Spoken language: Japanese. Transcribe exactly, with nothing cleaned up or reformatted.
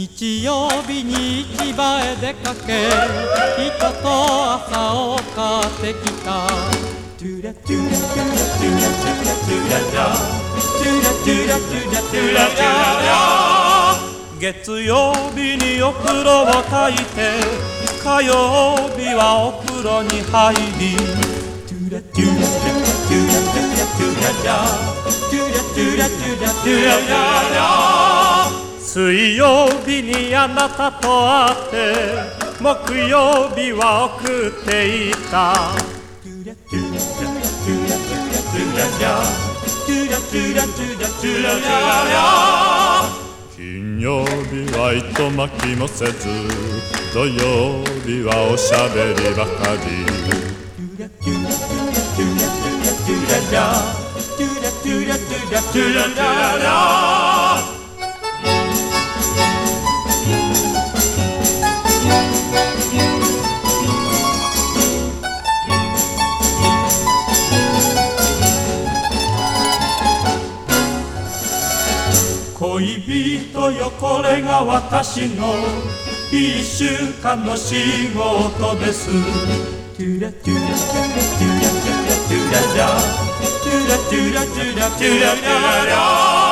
日曜日に市場へ出かけ人と朝を買ってきた。トゥラトゥラトゥラトゥラトゥラトゥララトゥラトゥラトゥラトゥラトゥラ。月曜日にお風呂を焚いて火曜日はお風呂に入りトゥラトゥラトゥラトゥラトゥラトゥララトゥラトゥラトゥラトゥララ。水曜日にあなたと会って木曜日は送っていた。トゥラトゥラトゥラトゥラトゥララトゥラトゥラトゥラトゥララ。金曜日は糸巻きもせず土曜日はおしゃべりばかり。トゥラトゥラトゥラトゥラトゥララトゥラトゥラトゥラトゥララ。恋人よこれが私の一週間の仕事です。トゥラトゥラトゥラトゥラトゥラトゥララトゥラトゥラトゥラトゥラトゥララ。